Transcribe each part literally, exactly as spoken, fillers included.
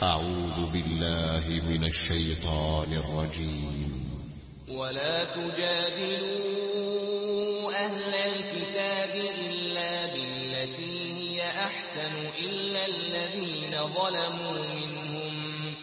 أعوذ بالله من الشيطان الرجيم. ولا تجادلوا أهل الكتاب إلا بالتي هي أحسن إلا الذين ظلموا منهم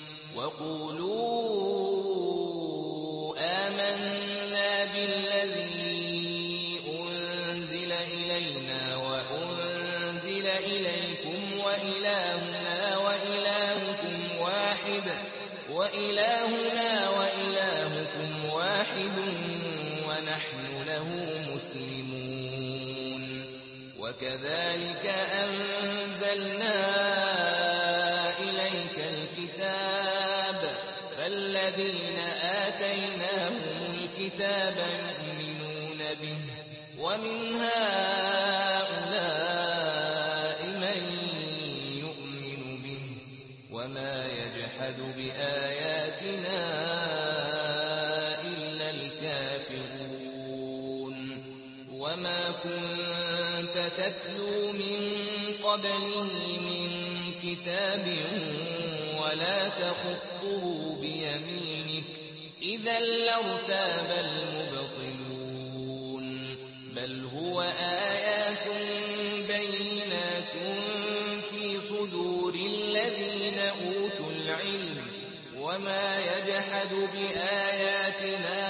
وقولوا آمنا بالذي أنزل إلينا وأنزل إليكم وإلهنا وإلهكم واحد وإلهنا وإلهكم واحد ونحن له مسلمون. وكذلك أنزلنا إليك الكتاب فالذين آتيناهم الكتاب يؤمنون به ومن هؤلاء من يؤمن به وما يجحد بآياتنا إلا الكافرون. وما كنت تتلو من قبله من كتاب ولا تخطه بيمينك إذا لارتاب المبطلون. بل هو آيات بينات في صدور الذين أوتوا العلم وما يجحد بآياتنا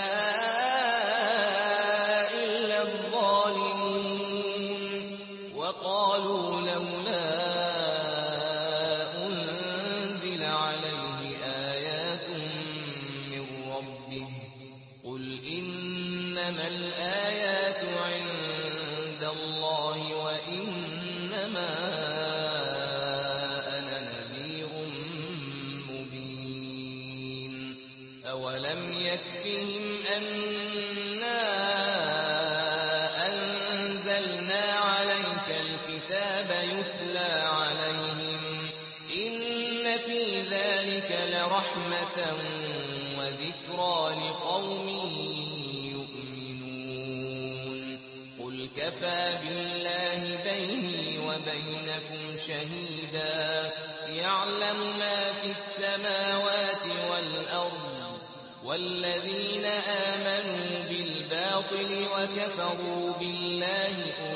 إلا الظالمون. وقالوا لولا أنزل عليه آيات من ربه قل إنما الآيات عند الله وإنما أنا نذير مبين. أولم يكفهم أنا أنزلنا عليك الكتاب يتلى عليهم إن في ذلك لرحمة وذكرى لقوم يؤمنون. قل كفى بالله بيني وبينكم شهيدا يعلم ما في السماوات والأرض والذين آمنوا بالباطل وكفروا بالله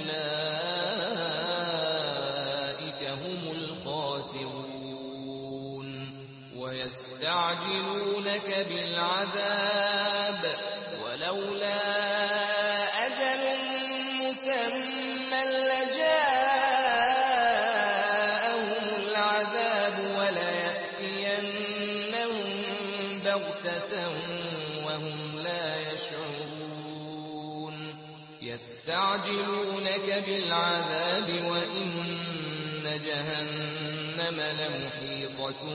أولئك هم الخاسرون. ويستعجلونك بالعذاب ولولا أجل مسمى لجاءهم العذاب وليأتينهم بغتة وهم لا يشعرون. يستعجلونك بالعذاب وإن جهنم لمحيطة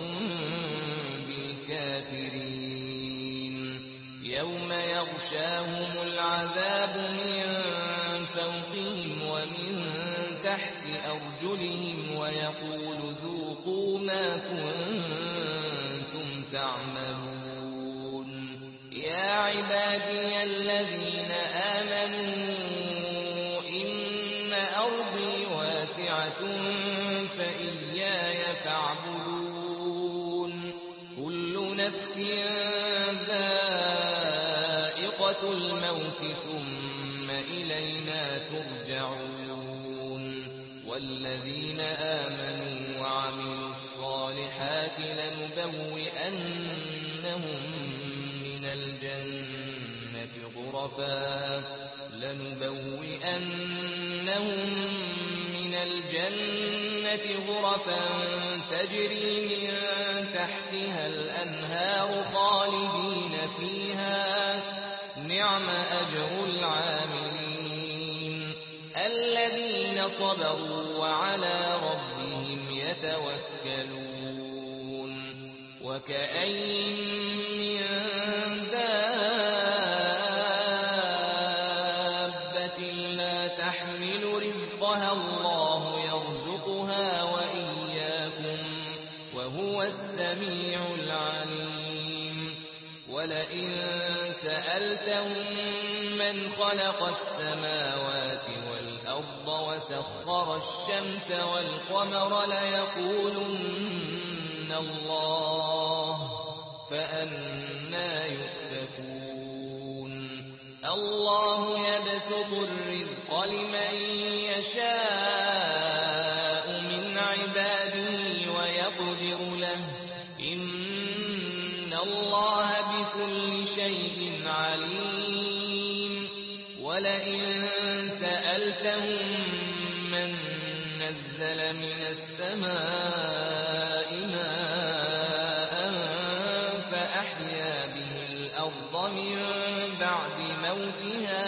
بالكافرين. يوم يغشاهم العذاب من فوقهم ومن تحت أرجلهم ويقول ذوقوا ما كنتم تعملون. يا عبادي الذين آمنوا إن أرضي واسعة فإياي فاعبدون. كل نفس ذائقة الموت ثم إلينا ترجعون. والذين آمنوا وعملوا الصالحات لنبوئنهم من الجنة غرفا لنبوئنهم من الجنة غرفا تجري من تحتها الأنهار خالدين فيها نعم أجر العاملين الذين صبروا وعلى ربهم يتوكلون. وكأين من دابة لا تحمل رزقها الله يرزقها وإياكم وهو السميع العليم. ولئن سألتهم من خلق السماوات والأرض وسخر الشمس والقمر ليقولن الله فأنى يؤفكون الله يبسط الرزق لمن يشاء من عباده ويقدر له إن الله بكل شيء عليم ولئن سألتهم من نزل من السماء ماء فأحيا به الأرض من بعد موتها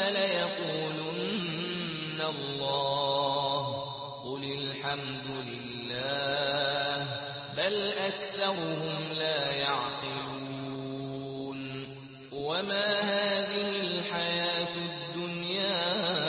ليقولن الله قل الحمد لله بل أكثرهم لا يعقلون وما هذه الحياة الدنيا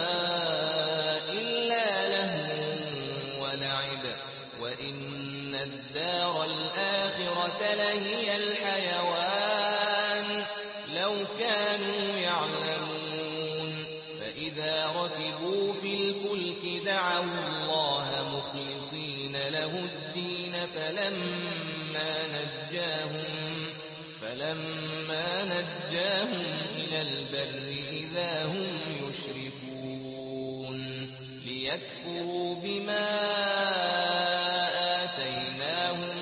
إلا لهو ولعب وإن الدار الآخرة لهي الحيوان لو كانوا يعلمون فإذا ركبوا في الفلك دعوا الله مخلصين له الدين فلما نجاهم فلما نجاهم إلى البر إذا هم يشركون ليكفروا بما آتيناهم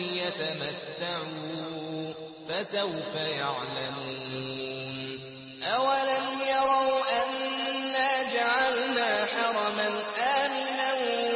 وليتمتعوا فسوف يعلمون أولم يروا أنا جعلنا حرما آمنا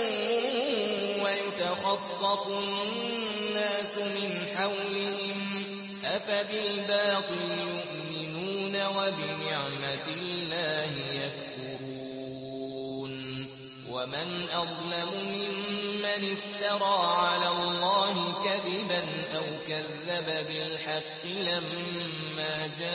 ويتخطف الناس من حولهم أفبالباطل يؤمنون وبنعمة الله يكفرون ومن أظلم ممن افترى على الله كذبا أو كذب بالحق لما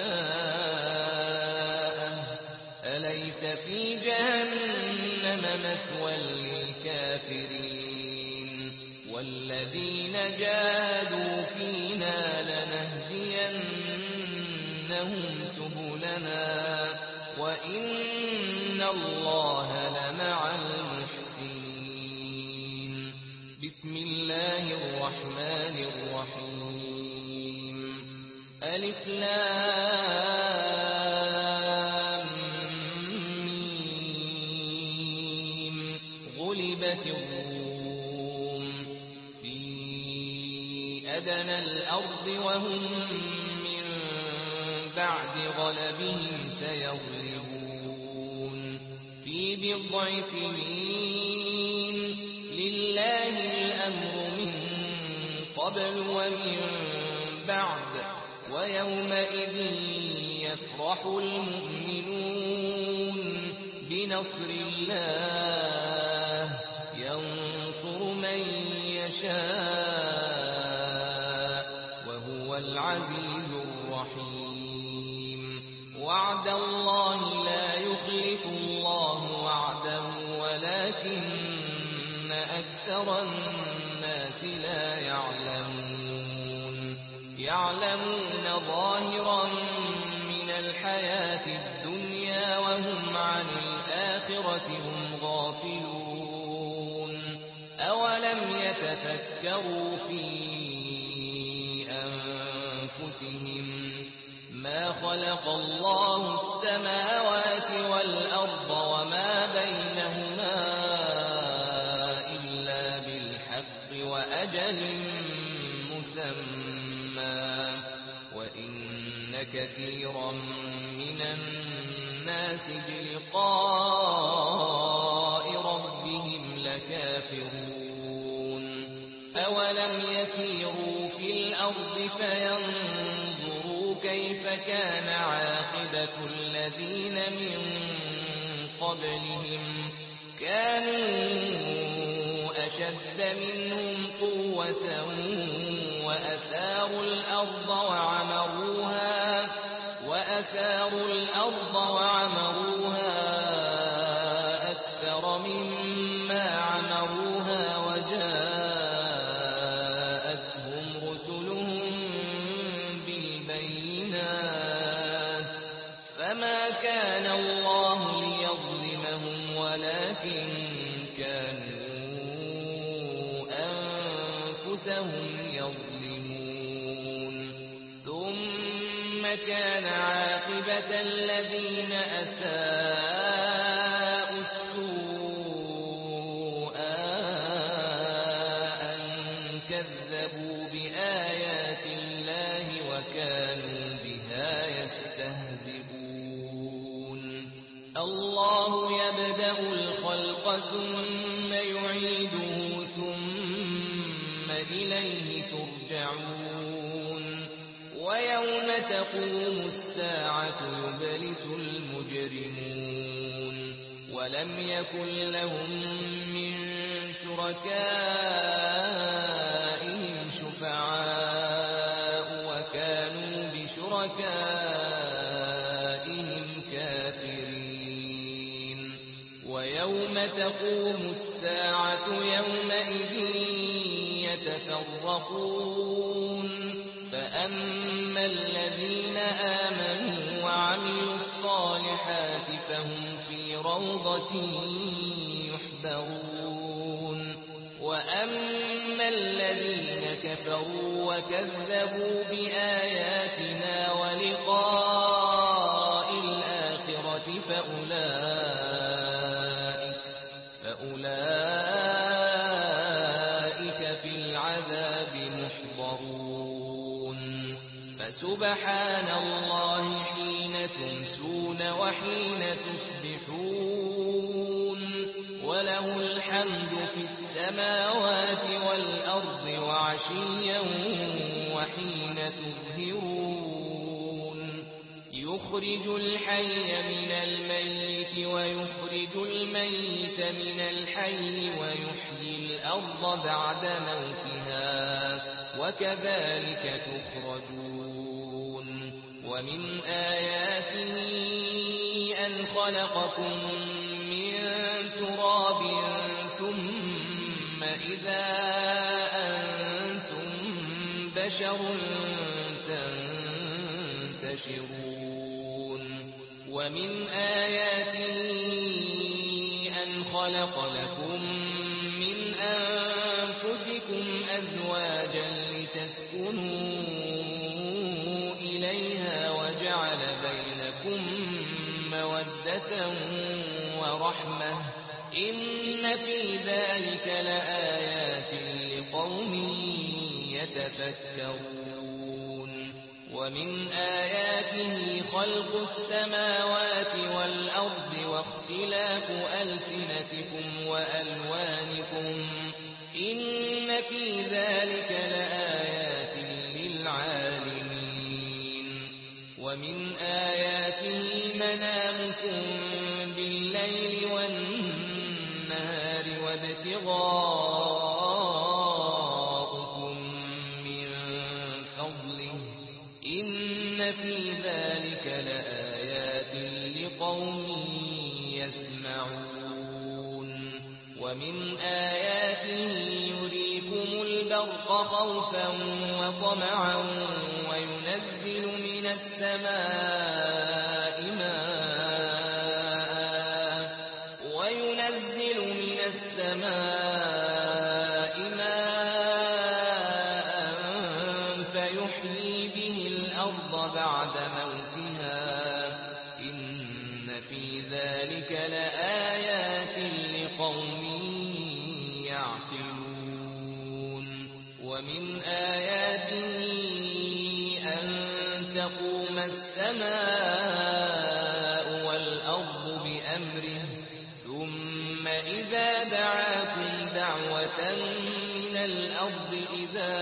جاءه أليس في جهنم مثوى للكافرين والذين جاهدوا فينا لنهدينهم سبلنا وإن الله لمع المحسنين بسم الله الرحمن الرحيم ألف لام ميم غلبت الروم في أدنى الأرض وهم من بعد غلبهم سيغلبون في بضع سنين لله الأمر من قبل ومن بعد ويومئذ يفرح المؤمنون بنصر الله ينصر من يشاء وهو العزيز الرحيم وعد الله لا يخلف الله وعده ولكن أكثر الناس لا يعلمون يعلمون ظاهرا من الحياة الدنيا وهم عن الآخرة هم غافلون أولم يتفكروا في أنفسهم ما خلق الله السماوات والأرض وما بينهما إلا بالحق وأجل مسمى وإن كثيرا من الناس بلقاء ربهم لكافرون أولم يسيروا في الأرض فينظروا كيف كان عاقبة الذين من قبلهم كانوا أشد منهم قوة وأثاروا الأرض وعمروها وأثاروا الأرض وعمروها أكثر مما عمروها وجاءتهم رسلهم بالبينات فما كان الله ليظلمهم ولكن كانوا أنفسهم يظلمون ثم كان عاقبة الذين أساءوا السوء أن كذبوا بآيات الله وكانوا بها يستهزئون الله يبدأ الخلق ثم يعيده ثم إليه ترجعون ويوم تقوم الساعة يبلس المجرمون ولم يكن لهم من شركائهم شفعاء وكانوا بشركائهم كافرين ويوم تقوم الساعة يومئذ يتفرقون فأما الذين آمنوا وعملوا الصالحات فهم في روضة يحبرون وأما الذين كفروا وكذبوا بآياتنا ولقاء الآخرة فأولئك, فأولئك في العذاب محضرون فسبحان الله حين تمسون وحين تصبحون وله الحمد في السماوات والأرض وعشيا وحين تظهرون يخرج الحي من الميت ويخرج الميت من الحي ويحيي الأرض بعد موتها وكذلك تخرجون ومن آياته أن خلقكم من تراب ثم إذا أنتم بشر تنتشرون ومن آياته أن خلق لكم من أنفسكم أزواجا لتسكنوا إليها وجعل بينكم مودة ورحمة إن في ذلك لآيات لقوم يتفكرون ومن آياته خلق السماوات والأرض واختلاف ألسنتكم وألوانكم إن في ذلك لآيات للعالمين ومن آياته منامكم بالليل والنهار وابتغاؤكم من فضله إن في ذلك لآيات لقوم يسمعون ومن آياته يريكم البرق خوفا وطمعا وينزل من السماء ماء وينزل من السماء ماء فيحيي به الأرض بعد موتها إن في ذلك لآيات لقوم يعقلون ومن آياته أن تقوم السماء والأرض بأمره ثم إذا دعاكم دعوة من الأرض إذا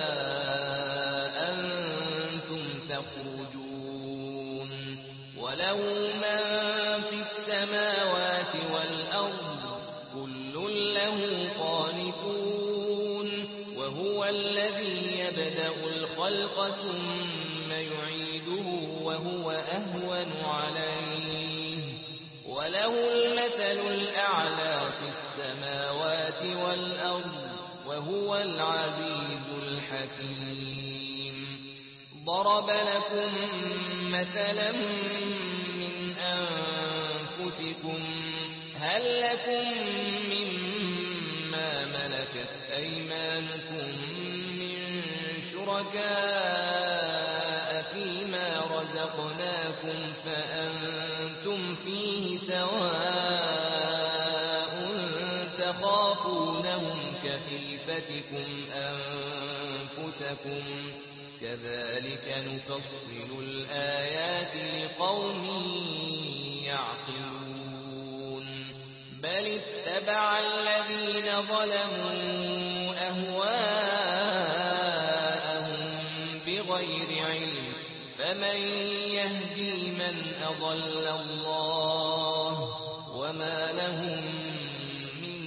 أنتم تخرجون وله من في السماوات والأرض كل له قانتون وهو الذي يبدأ الخلق ثم يعيده وهو أهون عليه وله المثل الأعلى في السماوات والأرض وهو العزيز الحكيم ضرب لكم مثلا من أنفسكم هل لكم مما ملكت أيمانكم من شركاء فيما رزقناكم فأنتم فيه سواء تخافونهم كخيفتكم أنفسكم كذلك نفصل الآيات لقوم يعقلون بل اتبع الذين ظلموا أهواءهم بغير علم فمن يهدي من أضل الله وما لهم من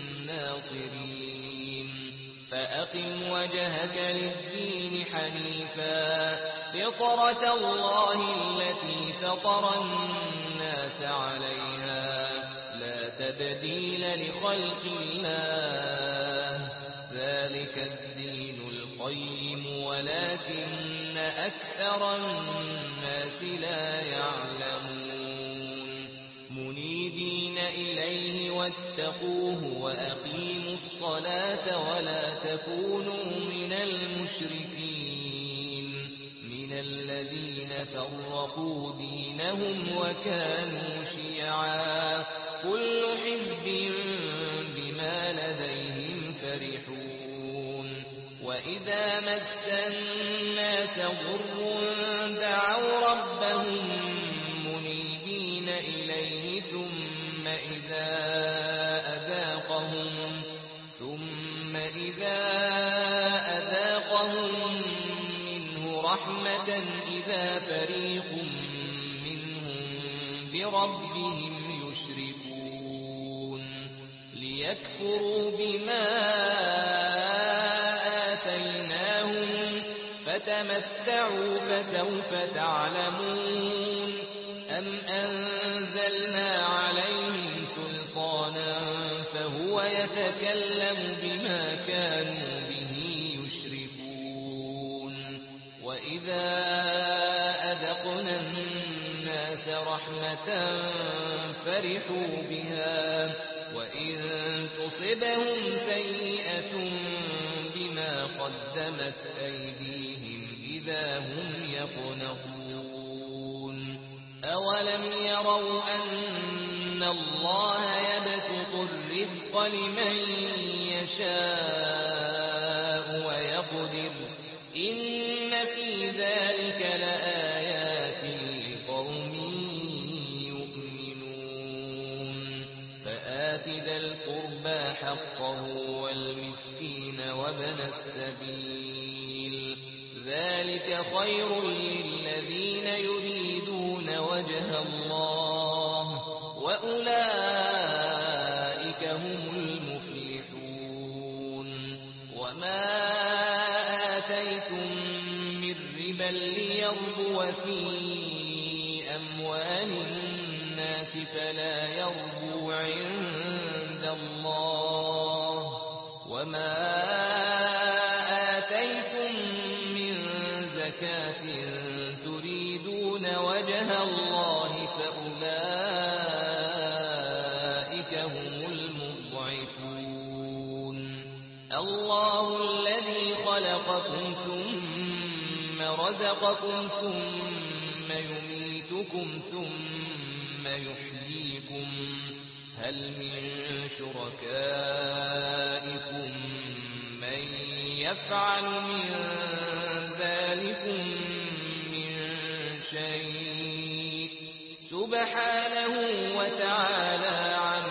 ناصرين فأقم وجهك للدين حنيفا فطرة الله التي فطر الناس عليها لا تبديل لخلق الله ذلك الدين القيم ولكن أكثر الناس لا يعلمون منيبين إليه واتقوه وأقيموا الصلاة ولا تكونوا من المشركين من الذين فرقوا دينهم وكانوا شيعا كل حزب بما لديهم فرحون وإذا مس الناس ضر دعوا ربهم منيبين إليه ثم إذا أذاقهم ثم إذا أذاقهم منه رحمة إذا فريق منهم بربهم يشركون ليكفروا بما آتيناهم فتمتعوا فسوف تعلمون أم أنزلنا عليهم سلطانا فهو يتكلم بما كانوا به يشركون وإذا أذقنا الناس رحمة فرحوا بها وإن تصبهم سيئة بما قدمت أيديهم إذا هم يقنطون أولم يروا أن الله يبسط الرزق لمن يشاء ويقدر إن في ذلك لآيات لقوم يؤمنون فآت ذا القربى حقه والمسكين وابن السبيل ذلك خير للذين يريدون وجه الله وأولئك هم المفلحون وما آتيتم من ربا ليربو في أموال الناس فلا يربو عند الله وما آتيتم من زكاة تريدون وجه الله فأولئك هم المضعفون الله الذي خلقكم ثم رزقكم ثم يميتكم ثم يحييكم هل من شركائكم من يفعل من ذلكم من شيء سبحانه وتعالى عما